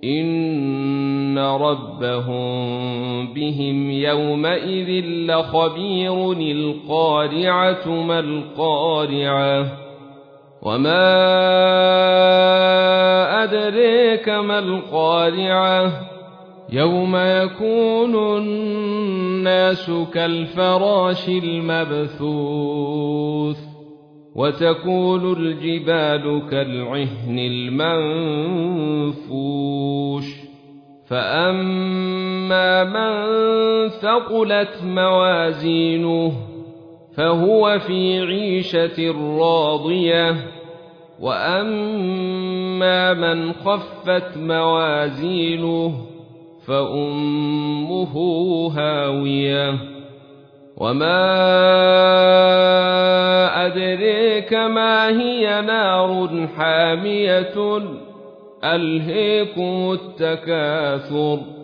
إن ربهم بهم يومئذ لخبير. القارعة ما القارعة وما أدريك ما القارعة يوم يكون الناس كالفراش المبثوث وتكون الجبال كالعهن المنفوش فأما من ثقلت موازينه فهو في عيشة راضية وأما من خفت موازينه فأمه هاوية وما أدريك ما هي نار حامية ألهيكم التكاثر